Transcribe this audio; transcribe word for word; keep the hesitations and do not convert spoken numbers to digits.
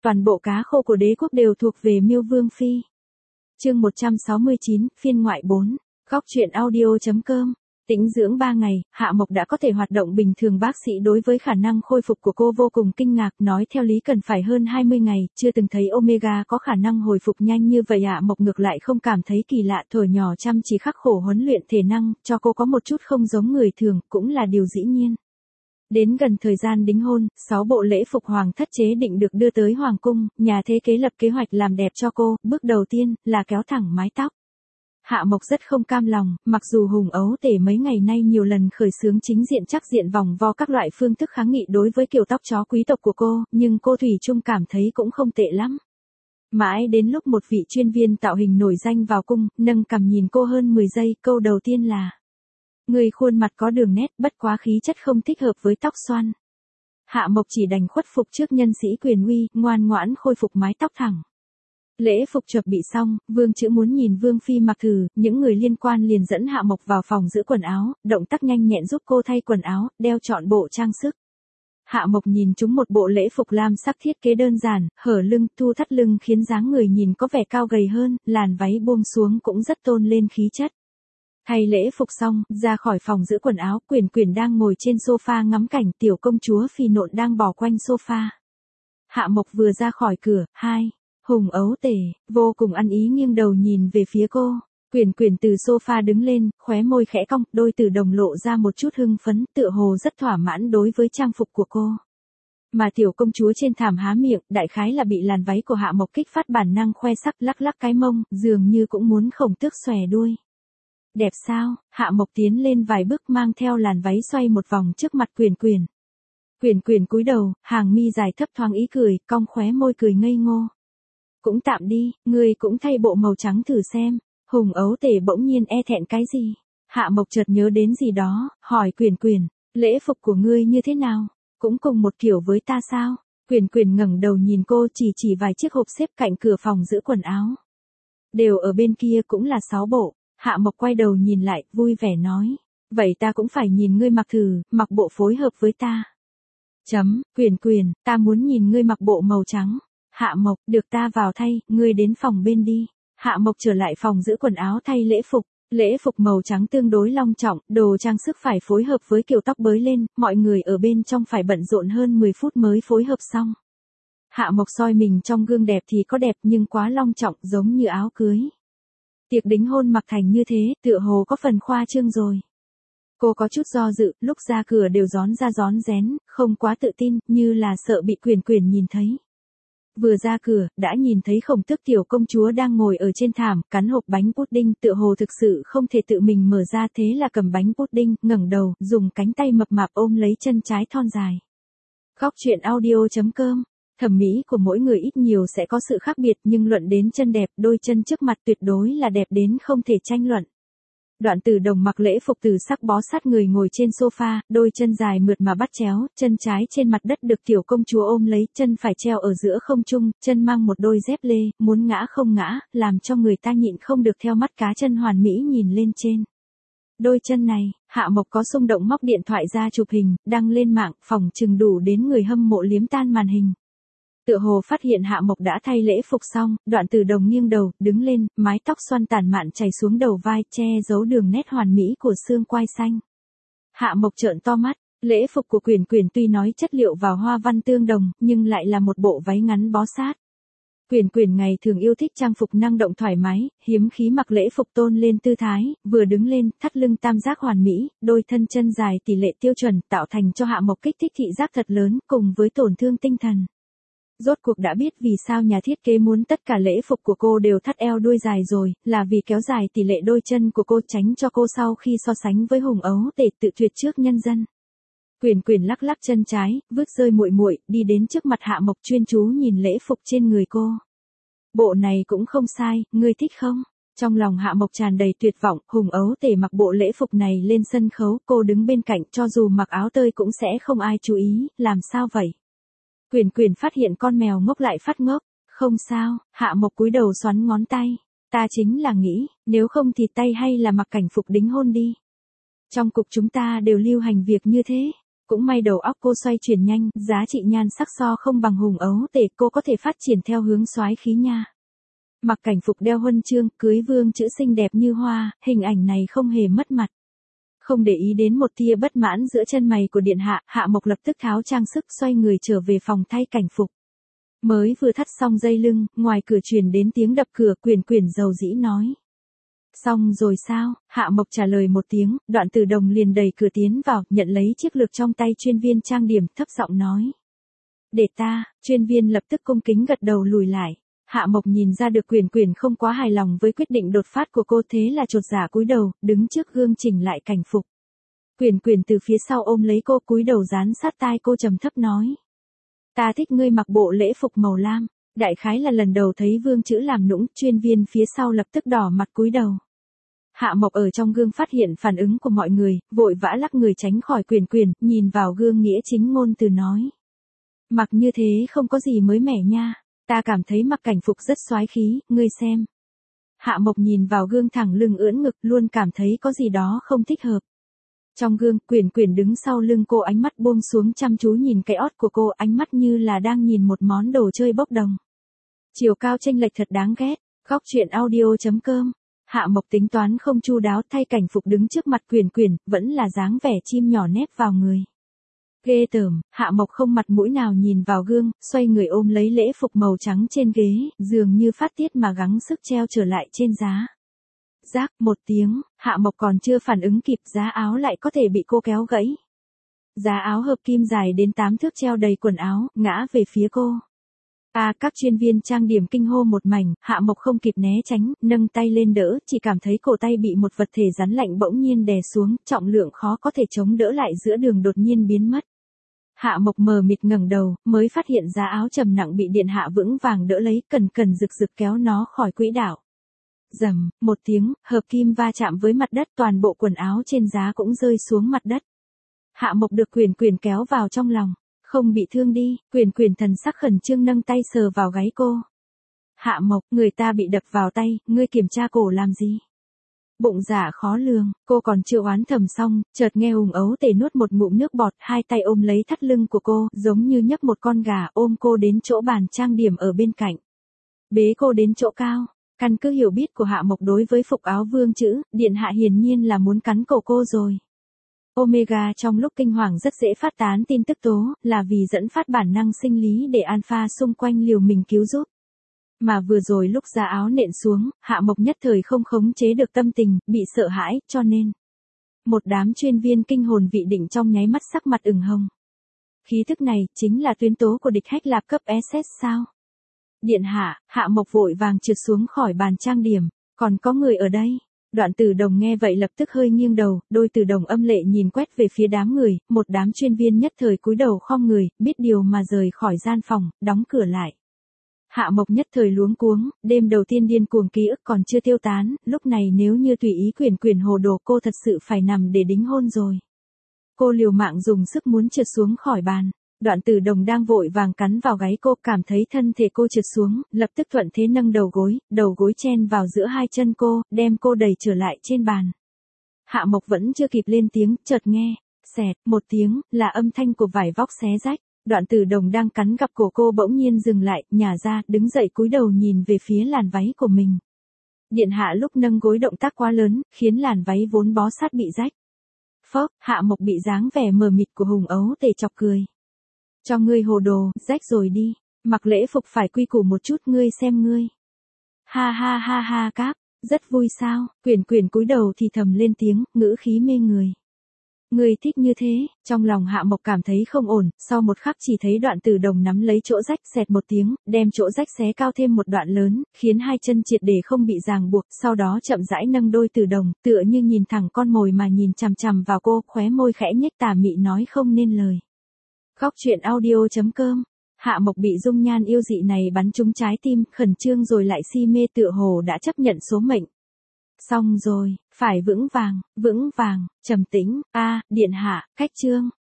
toàn bộ cá khô của đế quốc đều thuộc về Miêu Vương phi. Chương một trăm sáu mươi chín, phiên ngoại bốn. Góc truyện audio chấm com. Tĩnh dưỡng ba ngày, Hạ Mộc đã có thể hoạt động bình thường. Bác sĩ đối với khả năng khôi phục của cô vô cùng kinh ngạc, nói theo lý cần phải hơn hai mươi ngày, chưa từng thấy Omega có khả năng hồi phục nhanh như vậy. Hạ Mộc ngược lại không cảm thấy kỳ lạ, thổi nhỏ chăm chỉ khắc khổ huấn luyện thể năng, cho cô có một chút không giống người thường, cũng là điều dĩ nhiên. Đến gần thời gian đính hôn, sáu bộ lễ phục hoàng thất chế định được đưa tới hoàng cung, nhà thế kế lập kế hoạch làm đẹp cho cô, bước đầu tiên là kéo thẳng mái tóc. Hạ Mộc rất không cam lòng, mặc dù Hùng Ấu Tể mấy ngày nay nhiều lần khởi xướng chính diện chắc diện vòng vo các loại phương thức kháng nghị đối với kiểu tóc chó quý tộc của cô, nhưng cô thủy chung cảm thấy cũng không tệ lắm. Mãi đến lúc một vị chuyên viên tạo hình nổi danh vào cung, nâng cằm nhìn cô hơn mười giây, câu đầu tiên là: người khuôn mặt có đường nét, bất quá khí chất không thích hợp với tóc xoăn. Hạ Mộc chỉ đành khuất phục trước nhân sĩ quyền uy, ngoan ngoãn khôi phục mái tóc thẳng. Lễ phục chuẩn bị xong, Vương Chữ muốn nhìn Vương phi mặc thử, những người liên quan liền dẫn Hạ Mộc vào phòng giữ quần áo, động tác nhanh nhẹn giúp cô thay quần áo, đeo chọn bộ trang sức. Hạ Mộc nhìn chúng một bộ lễ phục lam sắc thiết kế đơn giản, hở lưng, thu thắt lưng khiến dáng người nhìn có vẻ cao gầy hơn, làn váy buông xuống cũng rất tôn lên khí chất. Thay lễ phục xong, ra khỏi phòng giữ quần áo, Quyền Quyền đang ngồi trên sofa ngắm cảnh, tiểu công chúa Phi Nộn đang bò quanh sofa. Hạ Mộc vừa ra khỏi cửa, hai, Hùng Ấu Tể, vô cùng ăn ý nghiêng đầu nhìn về phía cô. Quyền Quyền từ sofa đứng lên, khóe môi khẽ cong, đôi tử đồng lộ ra một chút hưng phấn, tựa hồ rất thỏa mãn đối với trang phục của cô. Mà tiểu công chúa trên thảm há miệng, đại khái là bị làn váy của Hạ Mộc kích phát bản năng khoe sắc, lắc lắc cái mông, dường như cũng muốn khổng tước xòe đuôi. Đẹp sao? Hạ Mộc tiến lên vài bước mang theo làn váy xoay một vòng trước mặt Quyền Quyền. Quyền Quyền cúi đầu, hàng mi dài thấp thoáng ý cười, cong khóe môi cười ngây ngô. Cũng tạm đi, ngươi cũng thay bộ màu trắng thử xem. Hùng Ấu Tể bỗng nhiên e thẹn cái gì? Hạ Mộc chợt nhớ đến gì đó, hỏi Quyền Quyền, lễ phục của ngươi như thế nào? Cũng cùng một kiểu với ta sao? Quyền Quyền ngẩng đầu nhìn cô, chỉ chỉ vài chiếc hộp xếp cạnh cửa phòng giữ quần áo. Đều ở bên kia cũng là sáu bộ. Hạ Mộc quay đầu nhìn lại, vui vẻ nói, vậy ta cũng phải nhìn ngươi mặc thử, mặc bộ phối hợp với ta. Chấm, Quyền Quyền, ta muốn nhìn ngươi mặc bộ màu trắng. Hạ Mộc, được ta vào thay, ngươi đến phòng bên đi. Hạ Mộc trở lại phòng giữ quần áo thay lễ phục. Lễ phục màu trắng tương đối long trọng, đồ trang sức phải phối hợp với kiểu tóc bới lên, mọi người ở bên trong phải bận rộn hơn mười phút mới phối hợp xong. Hạ Mộc soi mình trong gương đẹp thì có đẹp nhưng quá long trọng, giống như áo cưới. Tiệc đính hôn mặc thành như thế, tựa hồ có phần khoa trương rồi. Cô có chút do dự, lúc ra cửa đều rón ra rón rén, không quá tự tin, như là sợ bị Quyền Quyền nhìn thấy. Vừa ra cửa, đã nhìn thấy khổng tước tiểu công chúa đang ngồi ở trên thảm, cắn hộp bánh pudding, tựa hồ thực sự không thể tự mình mở ra, thế là cầm bánh pudding, ngẩng đầu, dùng cánh tay mập mạp ôm lấy chân trái thon dài. Góc truyện audio chấm com. Thẩm mỹ của mỗi người ít nhiều sẽ có sự khác biệt, nhưng luận đến chân đẹp, đôi chân trước mặt tuyệt đối là đẹp đến không thể tranh luận. Đoạn Tử Đồng mặc lễ phục từ sắc bó sát người ngồi trên sofa, đôi chân dài mượt mà bắt chéo, chân trái trên mặt đất được tiểu công chúa ôm lấy, chân phải treo ở giữa không trung, chân mang một đôi dép lê, muốn ngã không ngã, làm cho người ta nhịn không được theo mắt cá chân hoàn mỹ nhìn lên trên. Đôi chân này, Hạ Mộc có xung động móc điện thoại ra chụp hình, đăng lên mạng, phỏng chừng đủ đến người hâm mộ liếm tan màn hình. Tựa hồ phát hiện Hạ Mộc đã thay lễ phục xong, Đoạn Tử Đồng nghiêng đầu, đứng lên, mái tóc xoăn tản mạn chảy xuống đầu vai, che giấu đường nét hoàn mỹ của xương quai xanh. Hạ Mộc trợn to mắt, lễ phục của Quyền Quyền tuy nói chất liệu và hoa văn tương đồng, nhưng lại là một bộ váy ngắn bó sát. Quyền Quyền ngày thường yêu thích trang phục năng động thoải mái, hiếm khí mặc lễ phục tôn lên tư thái, vừa đứng lên, thắt lưng tam giác hoàn mỹ, đôi thân chân dài tỷ lệ tiêu chuẩn, tạo thành cho Hạ Mộc kích thích thị giác thật lớn, cùng với tổn thương tinh thần. Rốt cuộc đã biết vì sao nhà thiết kế muốn tất cả lễ phục của cô đều thắt eo đuôi dài rồi, là vì kéo dài tỷ lệ đôi chân của cô, tránh cho cô sau khi so sánh với Hùng Ấu Tể tự tuyệt trước nhân dân. Quyền Quyền lắc lắc chân trái, vứt rơi muội muội, đi đến trước mặt Hạ Mộc chuyên chú nhìn lễ phục trên người cô. Bộ này cũng không sai, ngươi thích không? Trong lòng Hạ Mộc tràn đầy tuyệt vọng, Hùng Ấu Tể mặc bộ lễ phục này lên sân khấu, cô đứng bên cạnh, cho dù mặc áo tơi cũng sẽ không ai chú ý, làm sao vậy? Quyền Quyền phát hiện con mèo ngốc lại phát ngốc, không sao, Hạ Mộc cúi đầu xoắn ngón tay, ta chính là nghĩ, nếu không thì tay hay là mặc cảnh phục đính hôn đi. Trong cục chúng ta đều lưu hành việc như thế, Cũng may đầu óc cô xoay chuyển nhanh, giá trị nhan sắc so không bằng hùng ấu tể, cô có thể phát triển theo hướng soái khí nha. Mặc cảnh phục đeo huân chương, cưới vương chữ xinh đẹp như hoa, hình ảnh này không hề mất mặt. Không để ý đến một tia bất mãn giữa chân mày của điện hạ, Hạ Mộc lập tức tháo trang sức xoay người trở về phòng thay cảnh phục. Mới vừa thắt xong dây lưng, ngoài cửa truyền đến tiếng đập cửa, Quyền Quyền dầu dĩ nói. Xong rồi sao? Hạ Mộc trả lời một tiếng, Đoạn Tử Đồng liền đẩy cửa tiến vào, nhận lấy chiếc lược trong tay chuyên viên trang điểm, thấp giọng nói. Để ta, chuyên viên lập tức cung kính gật đầu lùi lại. Hạ Mộc nhìn ra được Quyền Quyền không quá hài lòng với quyết định đột phát của cô, thế là chột dạ cúi đầu, đứng trước gương chỉnh lại cảnh phục. Quyền Quyền từ phía sau ôm lấy cô, cúi đầu dán sát tai cô, trầm thấp nói. Ta thích ngươi mặc bộ lễ phục màu lam. Đại khái là lần đầu thấy vương chữ làm nũng, chuyên viên phía sau lập tức đỏ mặt cúi đầu. Hạ Mộc ở trong gương phát hiện phản ứng của mọi người, vội vã lắc người tránh khỏi Quyền Quyền, nhìn vào gương nghĩa chính ngôn từ nói. Mặc như thế không có gì mới mẻ nha, ta cảm thấy mặc cảnh phục rất soái khí, ngươi xem. Hạ Mộc nhìn vào gương thẳng lưng ưỡn ngực, luôn cảm thấy có gì đó không thích hợp. Trong gương, Quyền Quyền đứng sau lưng cô, ánh mắt buông xuống chăm chú nhìn cái ót của cô, ánh mắt như là đang nhìn một món đồ chơi bốc đồng. Chiều cao chênh lệch thật đáng ghét. Góc truyện audio chấm com. Hạ Mộc tính toán không chu đáo, thay cảnh phục đứng trước mặt Quyền Quyền, vẫn là dáng vẻ chim nhỏ nép vào người. Ghê tởm, Hạ Mộc không mặt mũi nào nhìn vào gương, xoay người ôm lấy lễ phục màu trắng trên ghế, dường như phát tiết mà gắng sức treo trở lại trên giá. Rác một tiếng, Hạ Mộc còn chưa phản ứng kịp, giá áo lại có thể bị cô kéo gãy. Giá áo hợp kim dài đến tám thước treo đầy quần áo, ngã về phía cô. À, các chuyên viên trang điểm kinh hô một mảnh, Hạ Mộc không kịp né tránh, nâng tay lên đỡ, chỉ cảm thấy cổ tay bị một vật thể rắn lạnh bỗng nhiên đè xuống, trọng lượng khó có thể chống đỡ lại giữa đường đột nhiên biến mất. Hạ Mộc mờ mịt ngẩng đầu, mới phát hiện giá áo trầm nặng bị điện hạ vững vàng đỡ lấy, cần cần rực rực kéo nó khỏi quỹ đạo. Rầm, một tiếng, hợp kim va chạm với mặt đất, toàn bộ quần áo trên giá cũng rơi xuống mặt đất. Hạ Mộc được Quyền Quyền kéo vào trong lòng. Không bị thương đi, Quyền Quyền thần sắc khẩn trương nâng tay sờ vào gáy cô. Hạ Mộc, người ta bị đập vào tay, ngươi kiểm tra cổ làm gì? Bụng dạ khó lường, cô còn chưa oán thầm xong, chợt nghe Hùng Ấu Tể nuốt một ngụm nước bọt, hai tay ôm lấy thắt lưng của cô, giống như nhấc một con gà, ôm cô đến chỗ bàn trang điểm ở bên cạnh. Bế cô đến chỗ cao. Căn cứ hiểu biết của Hạ Mộc đối với phục áo vương chữ, điện hạ hiển nhiên là muốn cắn cổ cô rồi. Omega trong lúc kinh hoàng rất dễ phát tán tin tức tố, là vì dẫn phát bản năng sinh lý để alpha xung quanh liều mình cứu giúp. Mà vừa rồi lúc giá áo nện xuống, Hạ Mộc nhất thời không khống chế được tâm tình, bị sợ hãi, cho nên. Một đám chuyên viên kinh hồn vị định trong nháy mắt sắc mặt ửng hồng. Khí thức này, chính là tuyến tố của địch hách lạc cấp ét ét sao? Điện hạ, Hạ Mộc vội vàng trượt xuống khỏi bàn trang điểm, còn có người ở đây. Đoạn Tử Đồng nghe vậy lập tức hơi nghiêng đầu, đôi Tử Đồng âm lệ nhìn quét về phía đám người, một đám chuyên viên nhất thời cúi đầu khom người, biết điều mà rời khỏi gian phòng, đóng cửa lại. Hạ Mộc nhất thời luống cuống, đêm đầu tiên điên cuồng ký ức còn chưa tiêu tán, lúc này nếu như tùy ý Quyền Quyền hồ đồ cô thật sự phải nằm để đính hôn rồi. Cô liều mạng dùng sức muốn trượt xuống khỏi bàn. Đoạn Tử Đồng đang vội vàng cắn vào gáy cô, cảm thấy thân thể cô trượt xuống, lập tức thuận thế nâng đầu gối, đầu gối chen vào giữa hai chân cô, đem cô đẩy trở lại trên bàn. Hạ Mộc vẫn chưa kịp lên tiếng, chợt nghe, xẹt, một tiếng, là âm thanh của vải vóc xé rách. Đoạn Tử Đồng đang cắn gặp cổ cô bỗng nhiên dừng lại, nhả ra, đứng dậy cúi đầu nhìn về phía làn váy của mình. Điện hạ lúc nâng gối động tác quá lớn, khiến làn váy vốn bó sát bị rách. Phốc, Hạ Mộc bị dáng vẻ mờ mịt của Hùng Ấu Tể chọc cười. Cho ngươi hồ đồ, rách rồi đi, mặc lễ phục phải quy củ một chút, ngươi xem ngươi. Ha ha ha ha cáp, rất vui sao? Quyền Quyền cúi đầu thì thầm lên tiếng, ngữ khí mê người. Ngươi thích như thế, trong lòng Hạ Mộc cảm thấy không ổn, sau một khắc chỉ thấy Đoạn Tử Đồng nắm lấy chỗ rách, xẹt một tiếng, đem chỗ rách xé cao thêm một đoạn lớn, khiến hai chân triệt để không bị ràng buộc, sau đó chậm rãi nâng đôi Tử Đồng, tựa như nhìn thẳng con mồi mà nhìn chằm chằm vào cô, khóe môi khẽ nhếch tà mị nói không nên lời. Góc truyện audio chấm com. Hạ Mộc bị dung nhan yêu dị này bắn trúng trái tim, khẩn trương rồi lại si mê, tựa hồ đã chấp nhận số mệnh. Xong rồi, phải vững vàng, vững vàng, trầm tĩnh, a, điện hạ, cách chương.